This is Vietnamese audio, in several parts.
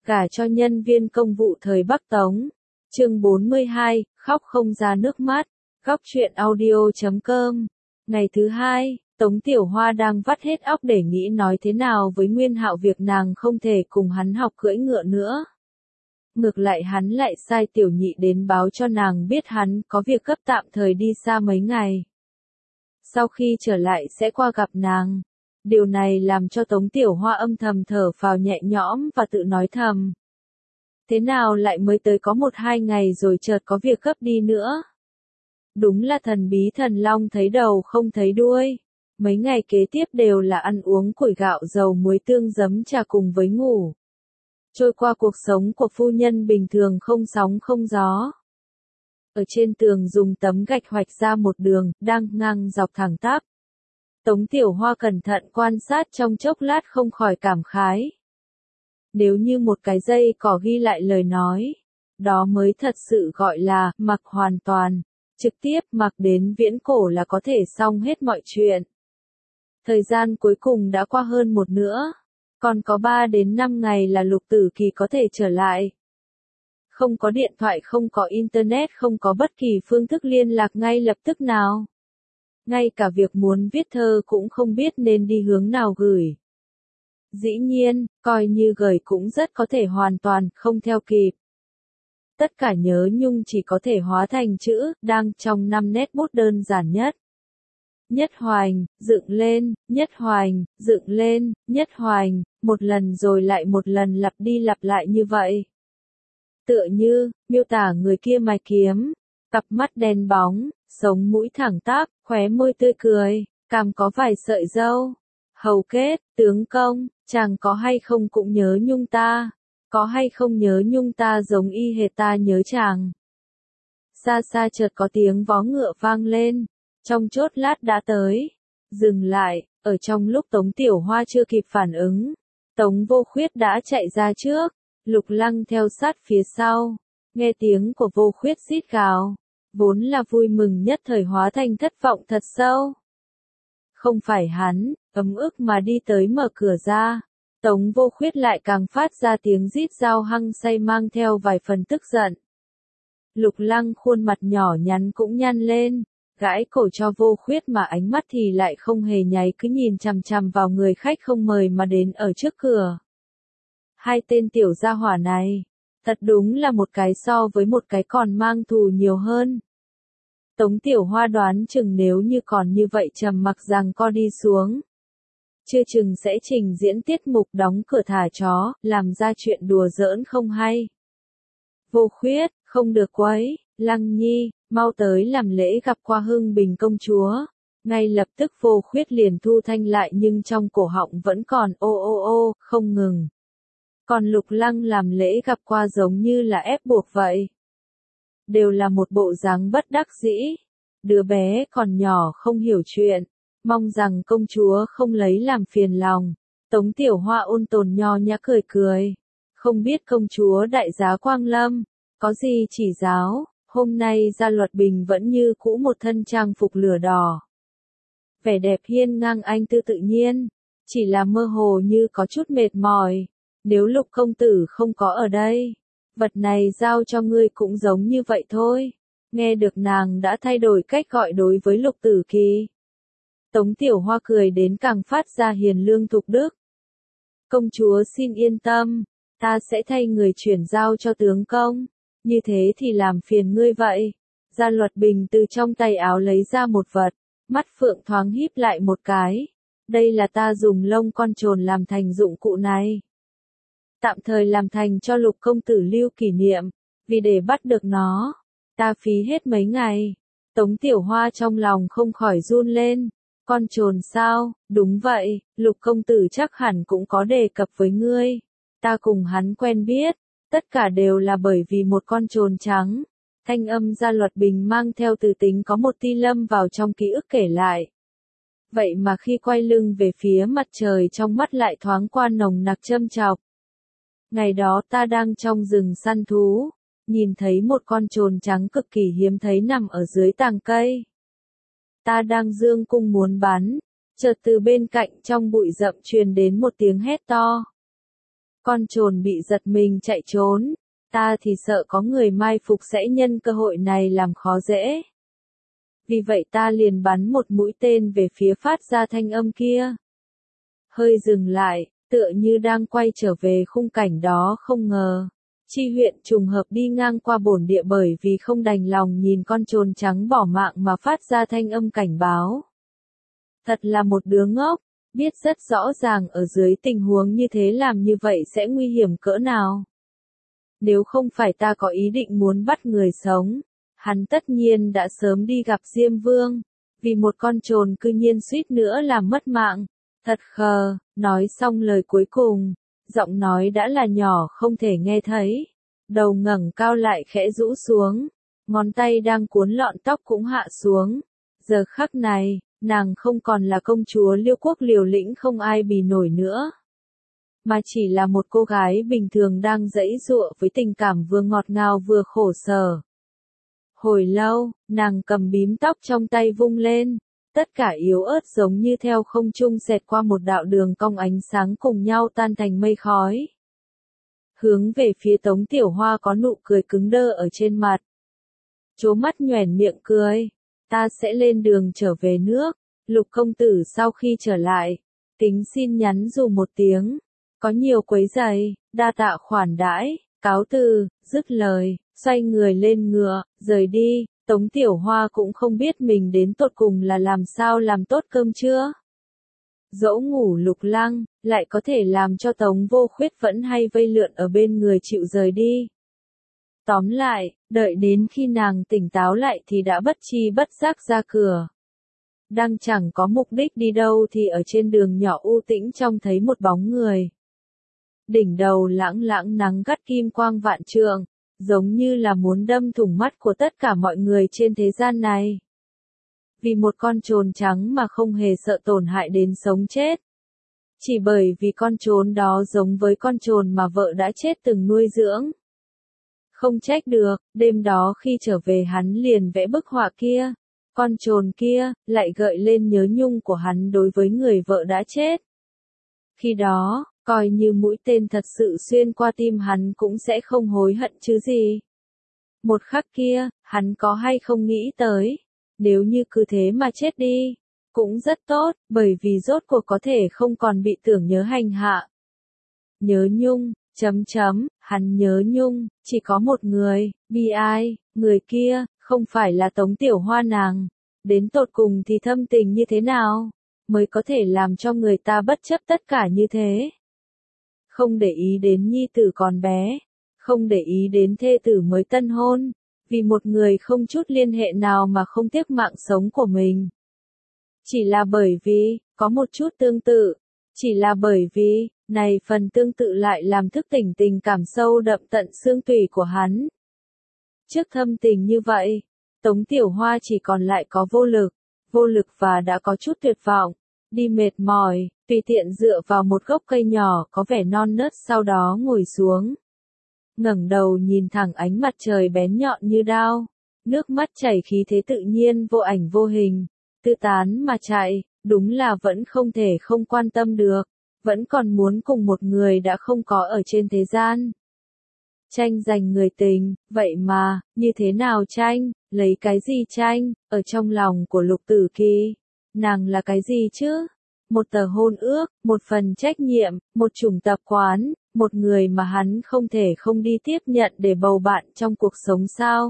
Gả cho nhân viên công vụ thời Bắc Tống. Chương 42, khóc không ra nước mắt. Góc truyện audio.com. Ngày thứ hai, Tống Tiểu Hoa đang vắt hết óc để nghĩ nói thế nào với Nguyên Hạo việc nàng không thể cùng hắn học cưỡi ngựa nữa. Ngược lại hắn lại sai Tiểu Nhị đến báo cho nàng biết hắn có việc gấp tạm thời đi xa mấy ngày. Sau khi trở lại sẽ qua gặp nàng. Điều này làm cho Tống Tiểu Hoa âm thầm thở phào nhẹ nhõm và tự nói thầm. Thế nào lại mới tới có 1-2 ngày rồi chợt có việc gấp đi nữa. Đúng là thần bí thần long thấy đầu không thấy đuôi. Mấy ngày kế tiếp đều là ăn uống củi gạo dầu muối tương giấm trà cùng với ngủ. Trôi qua cuộc sống của phu nhân bình thường không sóng không gió. Ở trên tường dùng tấm gạch hoạch ra một đường, đang ngang dọc thẳng tắp. Tống Tiểu Hoa cẩn thận quan sát trong chốc lát không khỏi cảm khái. Nếu như một cái dây cỏ ghi lại lời nói, đó mới thật sự gọi là mặc hoàn toàn, trực tiếp mặc đến viễn cổ là có thể xong hết mọi chuyện. Thời gian cuối cùng đã qua hơn một nữa, còn có 3 đến 5 ngày là Lục Tử Kỳ có thể trở lại. Không có điện thoại, không có internet, không có bất kỳ phương thức liên lạc ngay lập tức nào. Ngay cả việc muốn viết thơ cũng không biết nên đi hướng nào gửi. Dĩ nhiên, coi như gửi cũng rất có thể hoàn toàn không theo kịp. Tất cả nhớ nhung chỉ có thể hóa thành chữ, đang trong 5 nét bút đơn giản nhất. Nhất Hoành, dựng lên, Nhất Hoành, dựng lên, Nhất Hoành, một lần rồi lại một lần lặp đi lặp lại như vậy. Tựa như, miêu tả người kia mài kiếm, cặp mắt đen bóng, sống mũi thẳng tắp, khóe môi tươi cười, cằm có vài sợi râu. Hầu kết, tướng công, chàng có hay không cũng nhớ nhung ta, có hay không nhớ nhung ta giống y hệt ta nhớ chàng. Xa xa chợt có tiếng vó ngựa vang lên, trong chốc lát đã tới, dừng lại, ở trong lúc Tống Tiểu Hoa chưa kịp phản ứng, Tống Vô Khuyết đã chạy ra trước, Lục Lăng theo sát phía sau, nghe tiếng của Vô Khuyết rít gào, vốn là vui mừng nhất thời hóa thành thất vọng thật sâu. Không phải hắn, ấm ức mà đi tới mở cửa ra, Tống Vô Khuyết lại càng phát ra tiếng rít dao hăng say mang theo vài phần tức giận. Lục Lăng khuôn mặt nhỏ nhắn cũng nhăn lên, gãi cổ cho Vô Khuyết mà ánh mắt thì lại không hề nháy, cứ nhìn chằm chằm vào người khách không mời mà đến ở trước cửa. Hai tên tiểu gia hỏa này, thật đúng là một cái so với một cái còn mang thù nhiều hơn. Tống Tiểu Hoa đoán chừng nếu như còn như vậy trầm mặc rằng co đi xuống, chưa chừng sẽ trình diễn tiết mục đóng cửa thả chó, làm ra chuyện đùa giỡn không hay. Vô Khuyết, không được quấy, Lăng Nhi, mau tới làm lễ gặp qua Hưng Bình công chúa. Ngay lập tức Vô Khuyết liền thu thanh lại nhưng trong cổ họng vẫn còn ô ô ô, không ngừng. Còn Lục Lăng làm lễ gặp qua giống như là ép buộc vậy. Đều là một bộ dáng bất đắc dĩ. Đứa bé còn nhỏ không hiểu chuyện, mong rằng công chúa không lấy làm phiền lòng. Tống Tiểu Hoa ôn tồn nho nhã cười cười. Không biết công chúa đại giá Quang Lâm, có gì chỉ giáo, hôm nay Gia Luật Bình vẫn như cũ một thân trang phục lửa đỏ. Vẻ đẹp hiên ngang anh tư tự nhiên, chỉ là mơ hồ như có chút mệt mỏi. Nếu Lục công tử không có ở đây, vật này giao cho ngươi cũng giống như vậy thôi. Nghe được nàng đã thay đổi cách gọi đối với Lục Tử Kỳ. Tống Tiểu Hoa cười đến càng phát ra hiền lương thục đức. Công chúa xin yên tâm, ta sẽ thay người chuyển giao cho tướng công. Như thế thì làm phiền ngươi vậy. Gia Luật Bình từ trong tay áo lấy ra một vật, mắt phượng thoáng híp lại một cái. Đây là ta dùng lông con trồn làm thành dụng cụ này. Tạm thời làm thành cho Lục công tử lưu kỷ niệm, vì để bắt được nó, ta phí hết mấy ngày. Tống Tiểu Hoa trong lòng không khỏi run lên. Con trồn sao? Đúng vậy, Lục công tử chắc hẳn cũng có đề cập với ngươi. Ta cùng hắn quen biết, tất cả đều là bởi vì một con trồn trắng. Thanh âm Gia Luật Bình mang theo từ tính có một ti lâm vào trong ký ức kể lại. Vậy mà khi quay lưng về phía mặt trời trong mắt lại thoáng qua nồng nặc châm chọc. Ngày đó ta đang trong rừng săn thú, nhìn thấy một con trồn trắng cực kỳ hiếm thấy nằm ở dưới tàng cây. Ta đang giương cung muốn bắn, chợt từ bên cạnh trong bụi rậm truyền đến một tiếng hét to. Con trồn bị giật mình chạy trốn, ta thì sợ có người mai phục sẽ nhân cơ hội này làm khó dễ. Vì vậy ta liền bắn một mũi tên về phía phát ra thanh âm kia. Hơi dừng lại, tựa như đang quay trở về khung cảnh đó, không ngờ. Chi huyện trùng hợp đi ngang qua bổn địa bởi vì không đành lòng nhìn con trồn trắng bỏ mạng mà phát ra thanh âm cảnh báo. Thật là một đứa ngốc, biết rất rõ ràng ở dưới tình huống như thế làm như vậy sẽ nguy hiểm cỡ nào. Nếu không phải ta có ý định muốn bắt người sống, hắn tất nhiên đã sớm đi gặp Diêm Vương, vì một con trồn cư nhiên suýt nữa làm mất mạng. Thật khờ, nói xong lời cuối cùng, giọng nói đã là nhỏ không thể nghe thấy. Đầu ngẩng cao lại khẽ rũ xuống, ngón tay đang cuốn lọn tóc cũng hạ xuống. Giờ khắc này, nàng không còn là công chúa Liêu quốc liều lĩnh không ai bì nổi nữa, mà chỉ là một cô gái bình thường đang giãy giụa với tình cảm vừa ngọt ngào vừa khổ sở. Hồi lâu, nàng cầm bím tóc trong tay vung lên, tất cả yếu ớt giống như theo không trung xẹt qua một đạo đường cong ánh sáng cùng nhau tan thành mây khói. Hướng về phía Tống Tiểu Hoa có nụ cười cứng đơ ở trên mặt. Trố mắt nhoẻn miệng cười, ta sẽ lên đường trở về nước. Lục công tử sau khi trở lại, tính xin nhắn dù một tiếng, có nhiều quấy rầy, đa tạ khoản đãi, cáo từ, dứt lời, xoay người lên ngựa, rời đi. Tống Tiểu Hoa cũng không biết mình đến tột cùng là làm sao làm tốt cơm trưa. Dẫu ngủ Lục Lăng, lại có thể làm cho Tống Vô Khuyết vẫn hay vây lượn ở bên người chịu rời đi. Tóm lại, đợi đến khi nàng tỉnh táo lại thì đã bất tri bất giác ra cửa. Đang chẳng có mục đích đi đâu thì ở trên đường nhỏ u tĩnh trông thấy một bóng người. Đỉnh đầu lãng lãng nắng gắt kim quang vạn trượng, giống như là muốn đâm thủng mắt của tất cả mọi người trên thế gian này. Vì một con trồn trắng mà không hề sợ tổn hại đến sống chết. Chỉ bởi vì con trồn đó giống với con trồn mà vợ đã chết từng nuôi dưỡng. Không trách được, đêm đó khi trở về hắn liền vẽ bức họa kia. Con trồn kia, lại gợi lên nhớ nhung của hắn đối với người vợ đã chết. Khi đó, coi như mũi tên thật sự xuyên qua tim hắn cũng sẽ không hối hận chứ gì. Một khắc kia, hắn có hay không nghĩ tới, nếu như cứ thế mà chết đi, cũng rất tốt, bởi vì rốt cuộc có thể không còn bị tưởng nhớ hành hạ. Nhớ nhung, hắn nhớ nhung, chỉ có một người, bi ai, người kia, không phải là Tống Tiểu Hoa nàng. Đến tột cùng thì thâm tình như thế nào, mới có thể làm cho người ta bất chấp tất cả như thế. Không để ý đến nhi tử còn bé, không để ý đến thê tử mới tân hôn, vì một người không chút liên hệ nào mà không tiếc mạng sống của mình. Chỉ là bởi vì, có một chút tương tự, chỉ là bởi vì, này phần tương tự lại làm thức tỉnh tình cảm sâu đậm tận xương tủy của hắn. Trước thâm tình như vậy, Tống Tiểu Hoa chỉ còn lại có vô lực và đã có chút tuyệt vọng, đi mệt mỏi, tùy tiện dựa vào một gốc cây nhỏ có vẻ non nớt sau đó ngồi xuống. Ngẩng đầu nhìn thẳng ánh mặt trời bén nhọn như đao, nước mắt chảy khí thế tự nhiên vô ảnh vô hình, tư tán mà chạy, đúng là vẫn không thể không quan tâm được, vẫn còn muốn cùng một người đã không có ở trên thế gian. Tranh giành người tình, vậy mà, như thế nào tranh, lấy cái gì tranh, ở trong lòng của Lục Tử Kỳ, nàng là cái gì chứ? Một tờ hôn ước, một phần trách nhiệm, một chủng tập quán, một người mà hắn không thể không đi tiếp nhận để bầu bạn trong cuộc sống sao?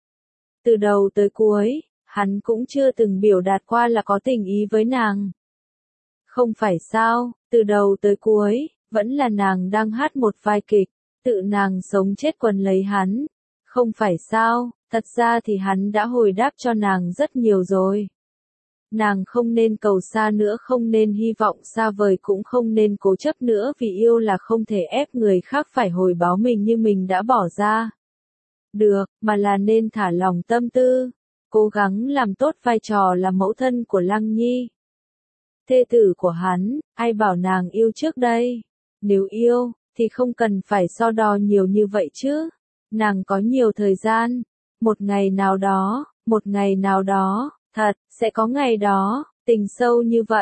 Từ đầu tới cuối, hắn cũng chưa từng biểu đạt qua là có tình ý với nàng. Không phải sao, từ đầu tới cuối, vẫn là nàng đang hát một vai kịch, tự nàng sống chết quấn lấy hắn. Không phải sao, thật ra thì hắn đã hồi đáp cho nàng rất nhiều rồi. Nàng không nên cầu xa nữa, không nên hy vọng xa vời, cũng không nên cố chấp nữa, vì yêu là không thể ép người khác phải hồi báo mình như mình đã bỏ ra. Được, mà là nên thả lòng tâm tư, cố gắng làm tốt vai trò là mẫu thân của Lăng Nhi. Thê tử của hắn, ai bảo nàng yêu trước đây? Nếu yêu, thì không cần phải so đo nhiều như vậy chứ. Nàng có nhiều thời gian, một ngày nào đó, thật, sẽ có ngày đó, tình sâu như vậy,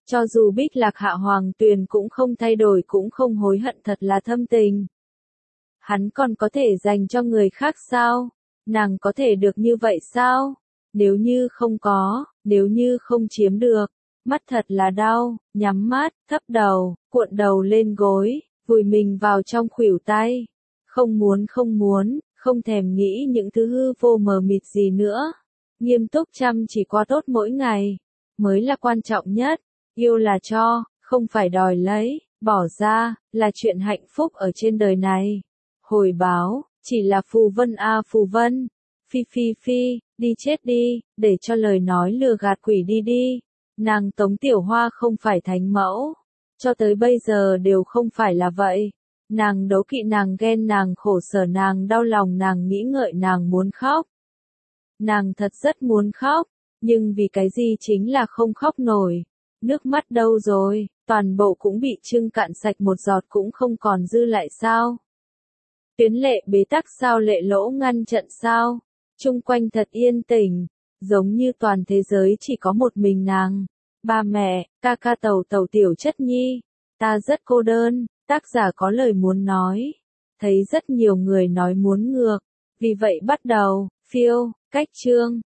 Cho dù Bích Lạc Hạ Hoàng Tuyền cũng không thay đổi cũng không hối hận thật là thâm tình. Hắn còn có thể dành cho người khác sao? Nàng có thể được như vậy sao? Nếu như không có, nếu như không chiếm được, mắt thật là đau, nhắm mắt, thấp đầu, cuộn đầu lên gối, vùi mình vào trong khuỷu tay. Không muốn, không thèm nghĩ những thứ hư vô mờ mịt gì nữa. Nghiêm túc chăm chỉ qua tốt mỗi ngày, mới là quan trọng nhất. Yêu là cho, không phải đòi lấy, bỏ ra, là chuyện hạnh phúc ở trên đời này. Hồi báo, chỉ là phù vân a phù vân. Phi phi phi, đi chết đi, để cho lời nói lừa gạt quỷ đi đi. Nàng Tống Tiểu Hoa không phải thánh mẫu. Cho tới bây giờ đều không phải là vậy. Nàng đố kỵ, nàng ghen, nàng khổ sở, nàng đau lòng, nàng nghĩ ngợi, nàng muốn khóc. Nàng thật rất muốn khóc, nhưng vì cái gì chính là không khóc nổi. Nước mắt đâu rồi, toàn bộ cũng bị trưng cạn sạch, một giọt cũng không còn dư lại sao? Tuyến lệ bế tắc sao, lệ lỗ ngăn trận sao? Chung quanh thật yên tĩnh, giống như toàn thế giới chỉ có một mình nàng. Ba mẹ, ca ca, tàu tàu, tiểu chất nhi, ta rất cô đơn. Tác giả có lời muốn nói, thấy rất nhiều người nói muốn ngược, vì vậy bắt đầu, phiêu, cách chương.